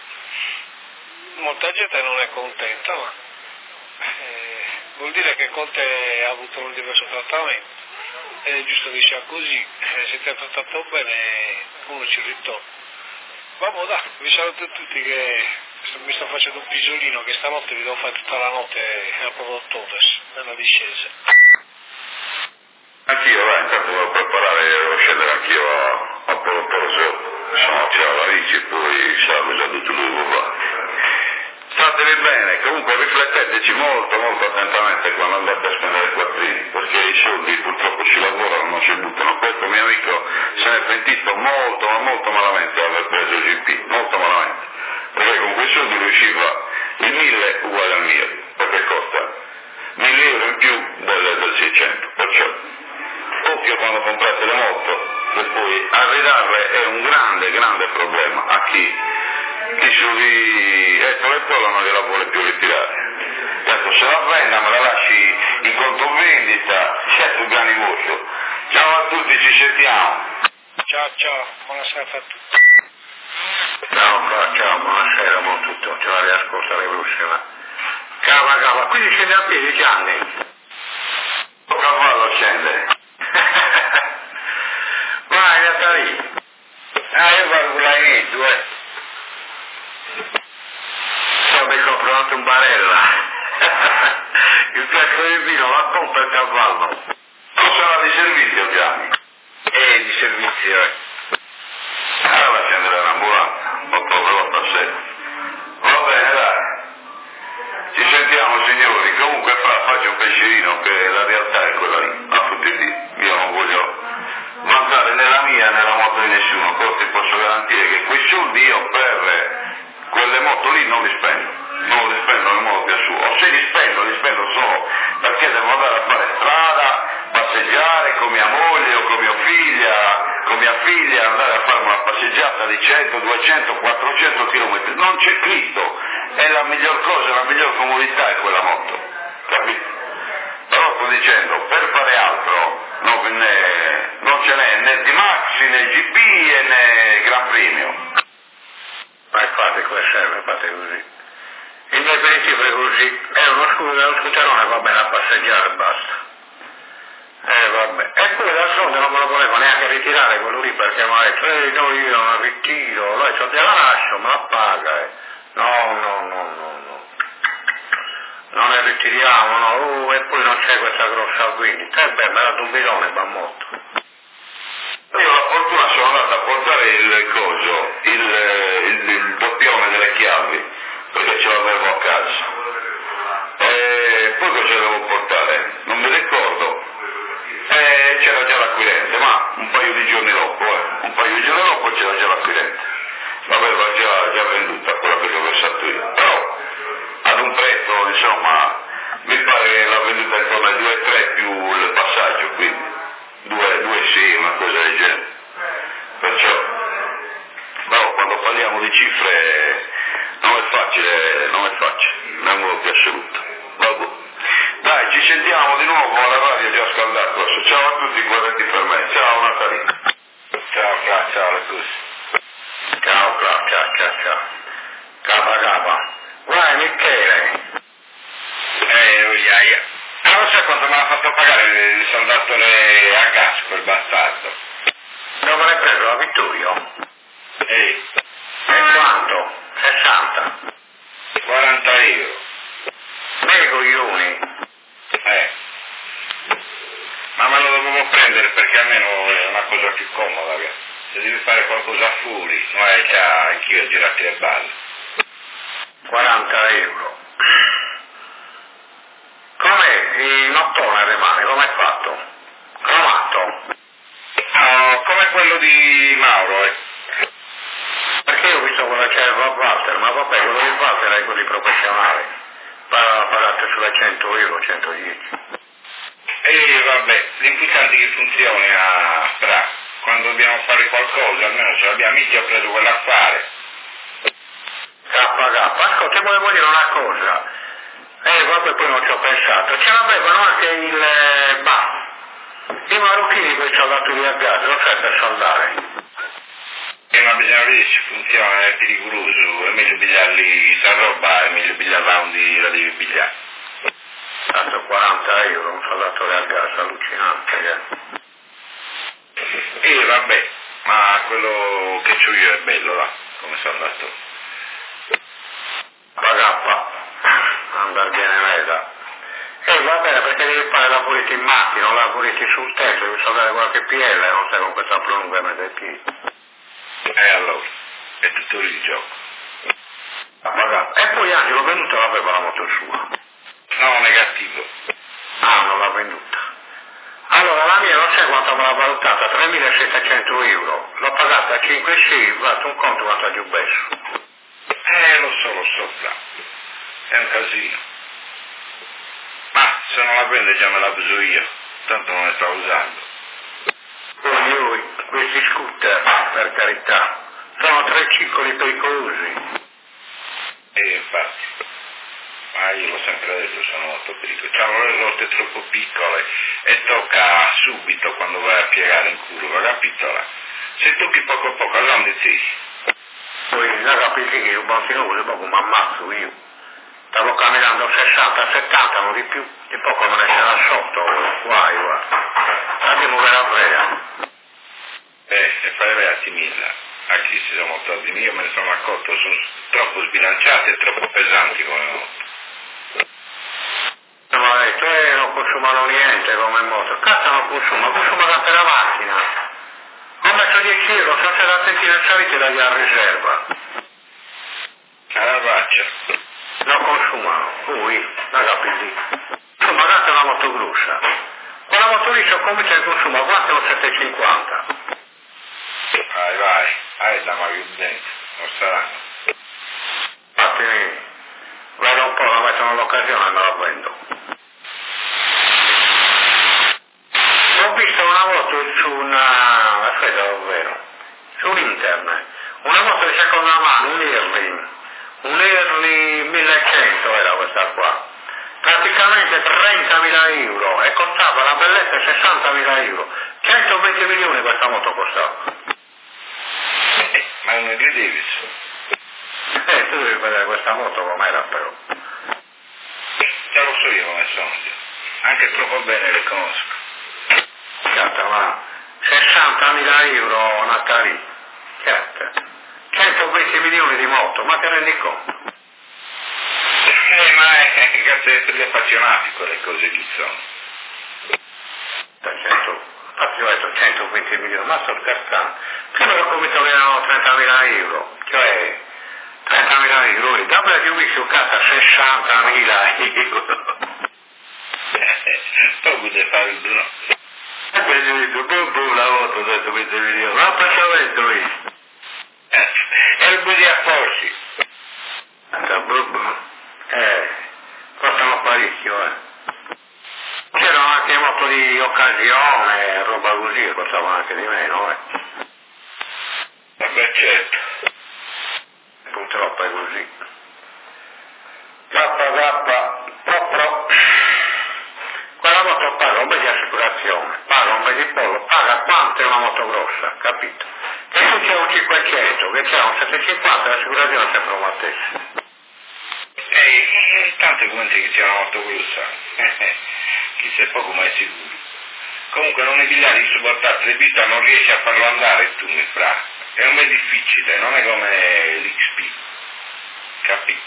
Molta gente non è contenta, ma eh, vuol dire che con te ha avuto un diverso trattamento. È giusto che sia così, eh, se ti ha trattato bene uno ci ritorna. Vabbè dai, vi saluto tutti che mi sto facendo un pisolino che stanotte vi devo fare tutta la notte a Prodottones, nella discesa. Anch'io, vai, intanto devo preparare, devo scendere anch'io a, a Prodottones, sono a tirare la bici, poi sarà già tutto lui qua. Stateli bene, comunque rifletteteci molto molto attentamente quando andate a spendere quattrini, perché i soldi purtroppo si lavorano, non si buttano. Questo mio amico se ne è pentito molto ma molto malamente di aver preso il G P, molto malamente, perché con quei soldi riusciva il mille uguale al mio, perché costa mille euro in più del, del seicento, perciò occhio quando comprate le moto, che poi arredarle è un grande grande problema a chi chi su di Ettore e Polo non gliela vuole più ritirare. Certo, se la venda me la lasci in conto vendita, certo Gianni Vocio. Ciao a tutti, ci sentiamo. Ciao ciao, buonasera a tutti. Ciao, ciao, buonasera, buon tutto, ce la riascolta la prossima. Cava, cava, quindi scende a piedi Gianni. Il cavallo scende. Vai, Natalì. Ah, io vado con la inizio, eh. Mi ho comprato un barella. Il pezzo di vino la pompa il cavallo. Non sarà di servizio, Gianni? Eh, di servizio, eh. Allora scendere un'ambulanza, otto veloce a sé. Va bene, dai. Ci sentiamo, signori. Comunque, fra, faccio un pescerino, che la realtà è quella lì. A tutti i dì. Io non voglio mancare né la mia né la moto di nessuno. Però ti posso garantire che quei soldi io per quelle moto lì non li spendo. Non li spendo nel modo più assurdo. O se li spendo, li spendo solo perché devo andare a fare strada, passeggiare con mia moglie o con mia figlia, con mia figlia, andare a fare una passeggiata di cento, duecento, quattrocento chilometri. Non c'è Cristo. È la miglior cosa, la miglior comodità è quella moto. Capito? Però sto dicendo, per fare altro non, ne, non ce n'è né D-Max, né G P né Gran Premio. Ma fate come serve, fate così. Il mio aperitivo è così, è uno scudo, uno scooterone, va bene a passeggiare e basta. Eh vabbè. E poi d'altronde non me lo volevo neanche ritirare quello lì perché mi ha detto, eh no io non la ritiro, lei se te la lascio, me la paga. Eh. No, no, no, no, no. Non ne ritiriamo, no, oh, e poi non c'è questa grossa vendita. E beh, me la un bidone, va molto. Io la fortuna sono andato a portare il coso, il, il, il doppione delle chiavi, perché ce l'avevo a casa. E poi cosa devo portare? Non mi ricordo. E c'era già l'acquirente, ma un paio di giorni dopo, eh. Un paio di giorni dopo c'era già l'acquirente. L'aveva già, già venduta quella che ho versato io. Però ad un prezzo, insomma, mi pare che l'ha venduta intorno ai due virgola tre più il passaggio, quindi due, due sì, una cosa del genere. Perciò a tutti, guardati per me. Ciao Natalino. Ciao, ciao, ciao, le cose. Ciao, ciao, ciao, ciao, ciao. Capa, capa. Guarda, Michele. Eh, oiaia. Ma non sai quanto me l'ha fatto pagare il soldatore a gas, quel bastardo? Dove l'hai preso la Vittorio? Ehi, E quanto? sessanta. quaranta euro. Nei coglioni. Eh. Ma me lo dovevo prendere perché almeno è una cosa più comoda, che se devi fare qualcosa fuori, non è che anch'io a girarti le balle. quaranta euro. Com'è il nottone rimane? Com'è fatto? Cromato? No, come quello di Mauro, eh. Perché io ho visto quello che c'era Walter, ma vabbè, quello di Walter è così professionale. Pa- Pagate sulle cento euro, centodieci. E vabbè, l'importante è che funzioni a Bra. Quando dobbiamo fare qualcosa, almeno ce l'abbiamo, io ho preso quell'affare. K K, ascolta, ti volevo dire una cosa. Eh, vabbè, poi non ci ho pensato. Ce l'avevano anche il eh, bah. I marocchini quei soldatori a gas, lo sai per soldare. E ma bisogna vedere se funziona, è pericoloso, è meglio pigliarli sta roba, è meglio pigliarla onde la devi pigliare. Tanto quaranta euro, un soldatore a gas, allucinante. Eh. E vabbè, ma quello che c'ho io è bello, là, come soldatore. Bagappa, andar bene meta. E va bene, perché devi fare lavoriti in macchina, o lavoriti sul tetto, devi soldare qualche P L, non sai con questa prolungamento dei piedi. E allora, è tutto lì il gioco. E poi Angelo venuto l'aveva la moto sua. No, negativo. Ah, non l'ha venduta. Allora la mia non sai quanto me l'ha valutata, tremilasettecento euro. L'ho pagata a cinque e sei, fatto un conto quanto ha giù besso. Eh, lo so, lo so, là. È un casino. Ma se non la prende già me la uso io, tanto non la sto usando. Poi noi, questi scooter, per carità, sono tre ciccoli pericolosi. E infatti, ma io l'ho sempre detto, sono molto pericolosi. C'hanno le rotte troppo piccole e tocca subito quando vai a piegare in curva, capito? Là? Se tocchi poco a poco, allora sì. Poi la capisci che io bambino così poco mi ammazzo io. Stavo camminando sessanta settanta, non di più, e poco me ne c'era sotto, guai, guarda. Andiamo per la frega. Eh, e fai le attimilla. Anche se sono molto di io me ne sono accorto, sono troppo sbilanciati e troppo pesanti come moto. Non mi ha detto, eh, non consumano niente come moto. Cazzo non consuma, consuma tante la macchina. Ho messo dieci euro, sono state attenti salite dagli a riserva. Alla faccia. Non consumano, ui, la capisci. Insomma, date una moto grossa. Quella moto lì so come c'è il consumo, quanto è un settecentocinquanta? Vai, vai, vai da magari dentro, non saranno. Infatti, vedo un po', la metto nell'occasione e me la vendo. Ho visto una moto su una, aspetta davvero, su internet, una moto di seconda mano, un Early, un Early millecento era questa qua, praticamente trentamila euro e costava la bellezza sessantamila euro, centoventi milioni questa moto costava. Eh, ma non credevi? Eh, tu devi vedere questa moto com'era però. Già lo so io come sono, anche troppo bene le conosco. Certo, ma sessantamila euro Natali, certo, centoventi milioni di moto, ma ti rendi conto? Eh, ma è che cazzo è per gli appassionati quelle cose lì sono. cento, infatti ho detto centoventi milioni, ma sto scherzando. Prima ho cominciato che erano trentamila euro, cioè trentamila euro, e dopo che ho visto cazzo sessantamila euro. Poi vuoi fare il bruno. E poi ho detto, boh, boh, la moto, ho detto venti milioni, ma perché ho detto io? Eh, e il budi a porsi. Boh, boh. Eh, costano parecchio, eh. C'erano anche moto di occasione, roba così, che costavano anche di meno, eh. Vabbè, certo. Purtroppo è così. K K, pro pro. Quella la moto paga un bel di assicurazione, paga un bel di pollo, paga quanto è una moto grossa, capito? Che se c'è un cinquecento, che c'è un settecentocinquanta, l'assicurazione è sempre una stessa. E eh, tanto come che c'è una moto grossa, chi sei poco mai sicuro. Comunque non è pigliare di supportarti le piste, non riesci a farlo andare tu, mi fra. È un po' difficile, non è come l'X P, capito?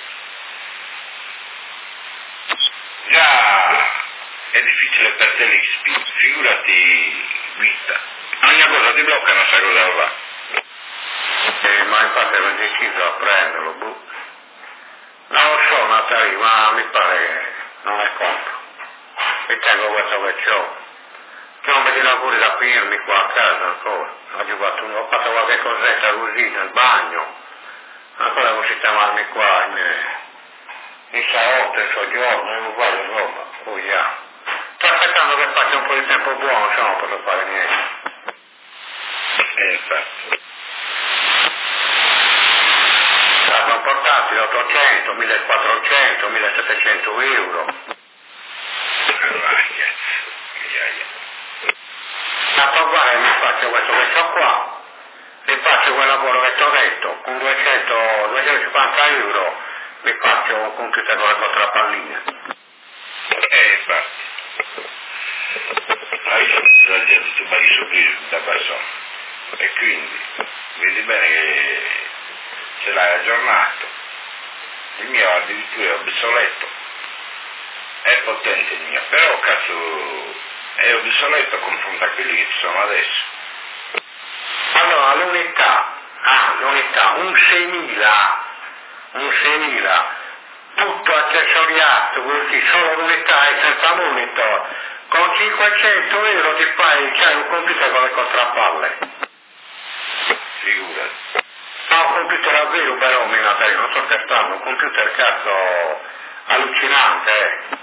Già è difficile per te l'X P, figurati guida. Ogni cosa ti blocca una sa cosa va. Eh, ma infatti ero deciso a prenderlo, boh. Non lo so, Natali, ma mi pare che non è compro. E tengo questo che c'ho. Che non vedi lavori da finirmi qua a casa ancora. Ho fatto, ho fatto qualche cosetta così nel bagno. Ancora devo sistemarmi qua in, in salotto, in soggiorno, non voglio roba. Oh, yeah. Sto aspettando che faccia un po' di tempo buono, se no non posso fare niente. Eh, infatti. Sarà un portatile ottocento, millequattrocento, millesettecento euro. Ma poi guarda, mi faccio questo che ho qua, mi faccio quel lavoro che ti ho detto, con duecento, duecentocinquanta euro mi faccio un computer con le quattro palline. Eh, infatti. Ma io sono già tutto vari sorpresi da persona. E quindi, vedi bene che ce l'hai aggiornato. Il mio addirittura è obsoleto. È potente il mio, però cazzo è obsoleto confronto a quelli che ci sono adesso. Allora l'unità, ah, l'unità, un seimila, un seimila, tutto accessoriato così, solo l'unità e senza monitor, con cinquecento euro ti fai, c'hai un computer con le contrappalle. Figurati. Ma un computer a vero però, mi Natale, non sto scherzando, un computer cazzo allucinante, eh.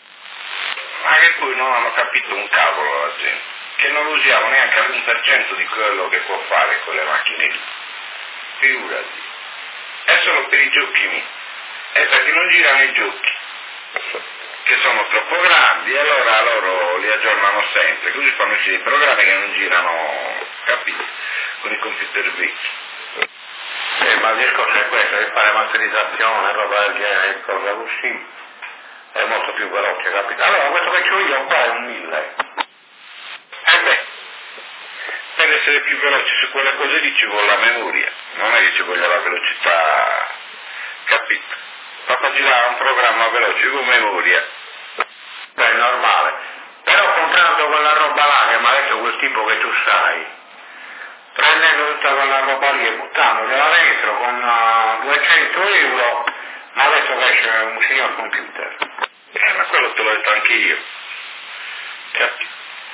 Ma che poi non hanno capito un cavolo la gente, che non usiamo neanche l'uno per cento di quello che può fare con le macchine lì. Figurati. È solo per i giochi miei. È perché non girano i giochi, che sono troppo grandi, e allora loro li aggiornano sempre, così fanno uscire i programmi che non girano, capito, con i computer vecchi. Eh, ma il discorso è questo, di fare masterizzazione, roba del genere, cosa così, è molto più veloce, capito? Allora, questo che c'ho io qua è un mille. Eh beh, per essere più veloci su quelle cose lì ci vuole la memoria, non è che ci voglia la velocità, capito? Proprio girare un programma veloce con memoria. Beh, è normale. Però comprando quella roba là, che mi ha detto quel tipo che tu sai, prendendo tutta quella roba lì e buttandola dentro con uh, duecento euro, mi ha detto che esce un signor computer. Eh, ma quello te l'ho detto anche io. Capito?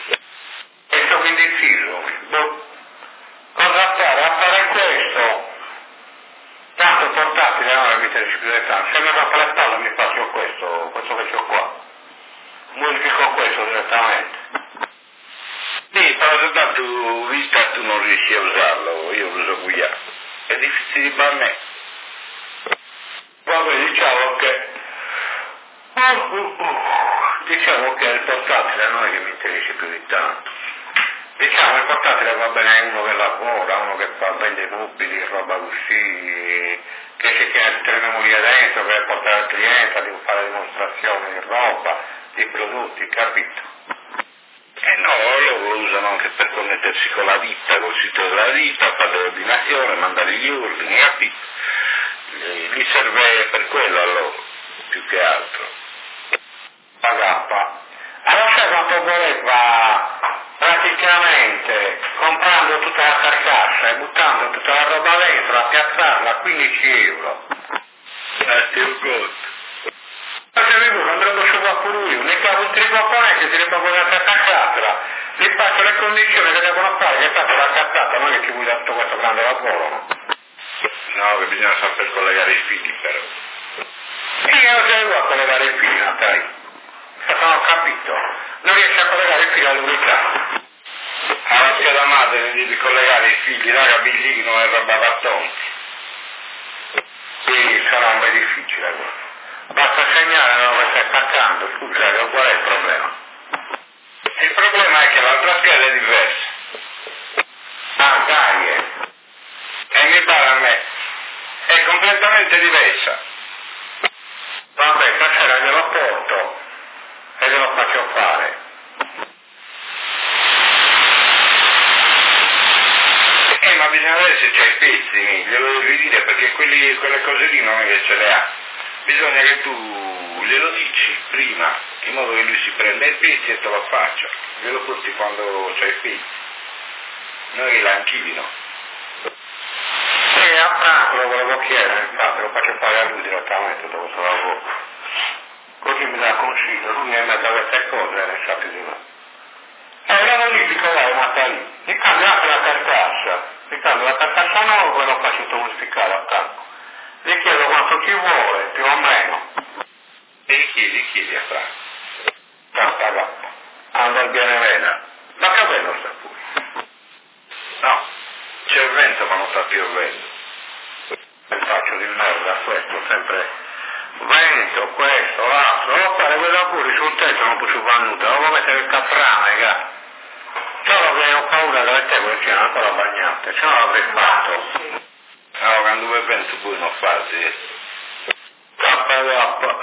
E sono indeciso. Boh. Cosa fare? A fare questo? Tanto portatile, non mi interessa più di tanto. Se mi rompo le spalle mi faccio questo, questo che c'ho qua. Modifico questo direttamente. Sì, però soltanto vista tu non riesci a usarlo, io lo uso qui. È difficile per me. Vabbè, diciamo che uh, uh, uh, diciamo che il portatile non è che mi interessi più di tanto. Diciamo il portatile va bene uno che lavora, uno che fa vende mobili, roba così, che si tiene tutte le memorie dentro per portare al cliente, di fare dimostrazioni di roba, di prodotti, capito? Eh no, loro lo usano anche per connettersi con la ditta, col sito della ditta, fare l'ordinazione, mandare gli ordini, capito? Gli serve per quello a loro, più che altro. Pagappa. Allora sai quanto voleva praticamente comprando tutta la carcassa e buttando tutta la roba dentro a piazzarla a quindici euro. Eh, ti ho conto. Ma se mi dico, andrebbe su qua pure io, ne cavo un tricomponente, ti ripongo una cazzata, gli faccio le condizioni che devono fare, che faccio la cazzata, non è che ci vuoi da tutto questo grande lavoro, no? No, che bisogna saper collegare i figli però. E io non sei vuoi collegare i figli, Natali. Non ho capito. Non riesci a collegare i figli all'unità. Alla scheda madre ne devi collegare i figli, raga, bigli non è roba da tonti. Sì, sarà un po' difficile. Basta segnare, non lo stai attaccando, scusa, qual è il problema? Il problema è che l'altra scheda è diversa. Ah, dai, eh. E mi pare a me, è completamente diversa. Vabbè, stasera glielo porto e glielo faccio fare. Eh, ma bisogna vedere se c'è i pezzi, glielo devi dire, perché quelli, quelle cose lì non è che ce le ha. Bisogna che tu glielo dici prima, in modo che lui si prenda i pezzi e te lo faccia. Glielo porti quando c'è i pezzi. Non è che l'anchino. E a Franco lo volevo chiedere, infatti lo faccio fare a lui direttamente dopo questo lavoro. Così mi dà consiglio, lui è in mezzo a queste cose e ne sa più di me. E allora lì ti trovare una lì, gli cambio anche la carcassa, gli cambio la carcassa nuova e lo faccio tutto modificare a campo. Gli chiedo quanto ci vuole, più o meno. E gli chiedi, gli chiedi a Franco. Tappa tappa, ando al Bianevena, ma che bello sta pure. No, c'è il vento ma non sta più il vento. E faccio di merda questo, sempre vento, questo, l'altro, devo fare quella pure sul tetto, non posso fare nulla, devo mettere il caprame, raga. Solo che ho paura che le tegole siano ancora bagnate, se no l'avrei fatto. No, quando vuoi vento poi non fasi. Tappa tappa.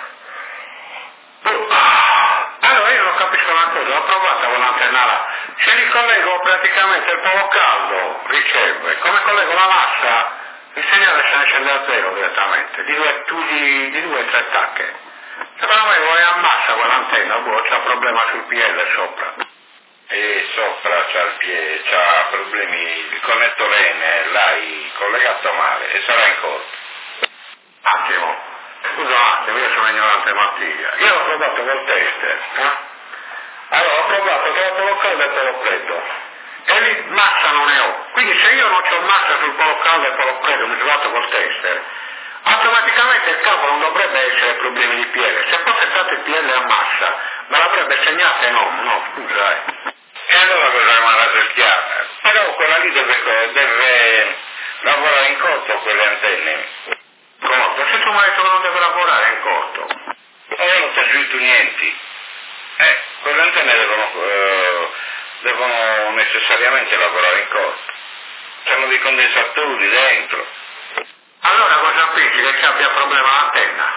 Allora io non capisco una cosa, ho provato con l'antenna là, se li collego praticamente il poco caldo riceve, come collego la massa il segnale se ne scende a zero direttamente, di due, tu di, di due o tre tacche. Secondo me vuoi ammassa quell'antenna, boh, c'ha problema sul piede sopra. E sopra c'ha il piede, c'ha problemi, il connettore N l'hai collegato male e sarà in corto. Attimo, scusa un attimo, io sono ignorante Mattia, io l'ho provato col tester, eh? Allora ho provato tra il polo caldo e il polo freddo, e lì massa non ne ho, quindi se io non c'ho massa sul polo caldo e il polo freddo misurato col tester, automaticamente il capo non dovrebbe essere problemi di piede, se fosse stato il piede a massa, me l'avrebbe segnato e no, no, scusa eh. E allora cosa rimane a cerchiare? Però quella lì deve, deve lavorare in corto quelle antenne. Corto, se tu mi hai detto che non deve lavorare in corto. E io non ti ho scritto niente. Eh, quelle antenne devono, eh, devono necessariamente lavorare in corto. C'hanno dei condensatori dentro. Allora cosa pensi, che ci abbia problema l'antenna?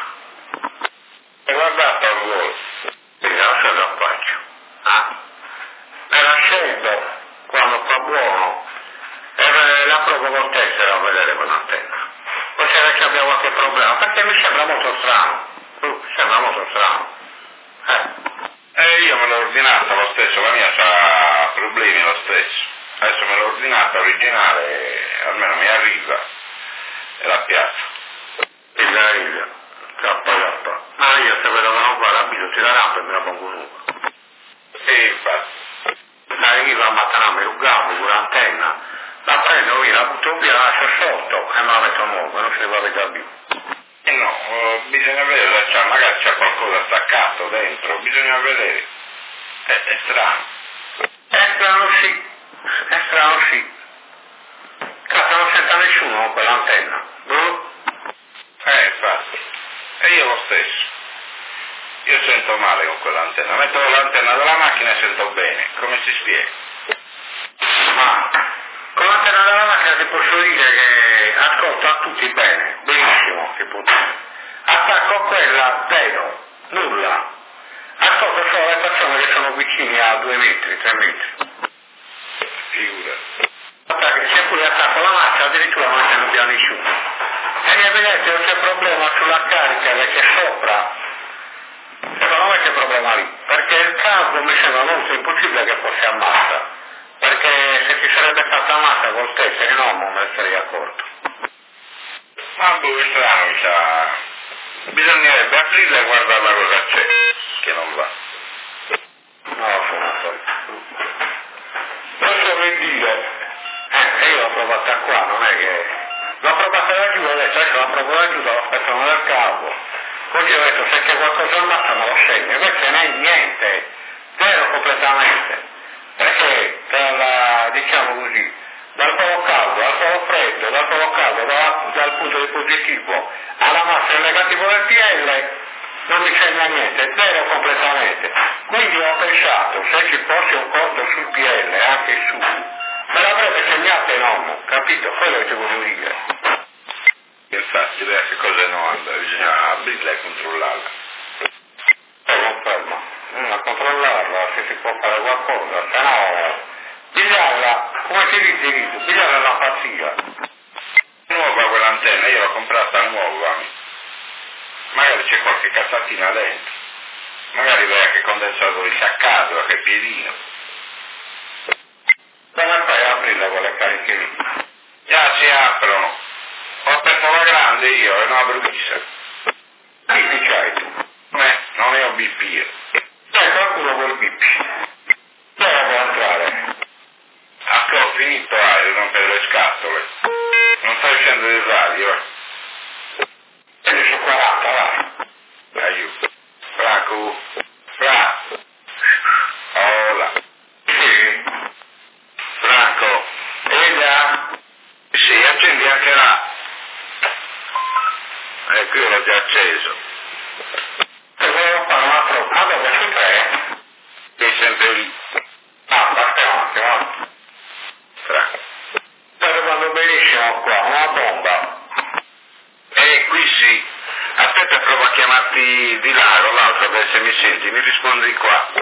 E guardate al volo. E cosa lo faccio? Ah? Me la scendo quando fa buono e la provo col tester a vedere quell'antenna. Poi se ci abbia qualche problema, perché mi sembra molto strano. Uh, sembra molto strano. Eh. E io me l'ho ordinata lo stesso, la mia ha problemi lo stesso. Adesso me l'ho ordinata originale, almeno mi arriva e la piazza. Il garillo, cappa cappa. Ma io se vedo che non va l'abito, ti la rampa e me la pongo nuova. E infatti. La arriva a Mataname, il gabbo con l'antenna, la prendo via, la butto via, la lascio sotto e me la metto nuova, non si va a vedere più. E no, eh, bisogna vedere, c'è, magari c'è qualcosa staccato dentro, bisogna vedere. È, è strano. È strano sì, è strano sì. Cazzo non senta nessuno con quell'antenna. Boh. Eh, infatti. E io lo stesso. Io sento male con quell'antenna. Metto l'antenna della macchina e sento bene. Come si spiega? Ma con l'antenna della macchina ti posso dire che ascolto a tutti bene, benissimo, si può dire. Attacco quella, zero, nulla. Ascolto solo le persone che sono vicini a due metri, tre metri. Figura. Se pure attacco la macchina addirittura non ce ne più nessuno. E mi è evidente che c'è problema sulla carica che c'è sopra. Secondo me c'è problema lì, perché il caldo mi sembra molto impossibile che fosse a massa, perché se ci sarebbe fatta massa col tester no, non me ne sarei accorto. Ma boh, è strano, mi sa. Bisognerebbe aprirla e guardare cosa c'è, che non va. No, sono solito. Posso che dire? Eh, io l'ho provata qua, non è che... L'ho provata da giù, ho detto, adesso la provo da giù, devo aspettare dal capo. Così ho detto, se c'è qualcosa al massa me lo segno, invece non è niente, zero completamente, perché dalla, diciamo così, dal polo caldo al polo freddo, dal polo caldo dal, dal punto di positivo alla massa del negativo del P L, non mi segna niente, zero completamente. Quindi ho pensato, se ci fosse un conto sul P L, anche su, me l'avrebbe segnato nonno, capito? Quello che ti voglio dire. Infatti, lei a che cosa non anda? Bisogna aprirla e controllarla. Eh, confermo, bisogna controllarla, se si può fare qualcosa, se no, pigliarla, come si dice, pigliarla la pazzia. Nuova quell'antenna, io l'ho comprata nuova, magari c'è qualche cassatina dentro, magari vede che condensatori staccato, che piedino. Come fai a aprirla con le cariche lì? Già si aprono, ho aperto la grande io e non apro chissà. Che B P c'hai tu? Eh, non ne ho B P io. C'è qualcuno col B P? Dove può entrare? A che ho finito a rompere le scatole, non sto uscendo del radio, eh. Prendi su quaranta, vai. Aiuto. Franco, Fra. Hola. Sì. Franco. Eda? Sì, accendi anche là. E qui l'ho già acceso. Se volevo fare un altro, ma dove si tre? Sei sempre lì. Ah, aspetta un attimo. Fra. Sta arrivando benissimo qua, una bomba. Eh, qui sì. Aspetta, provo a chiamarti di là, con l'altro, per se mi senti, mi rispondi qua.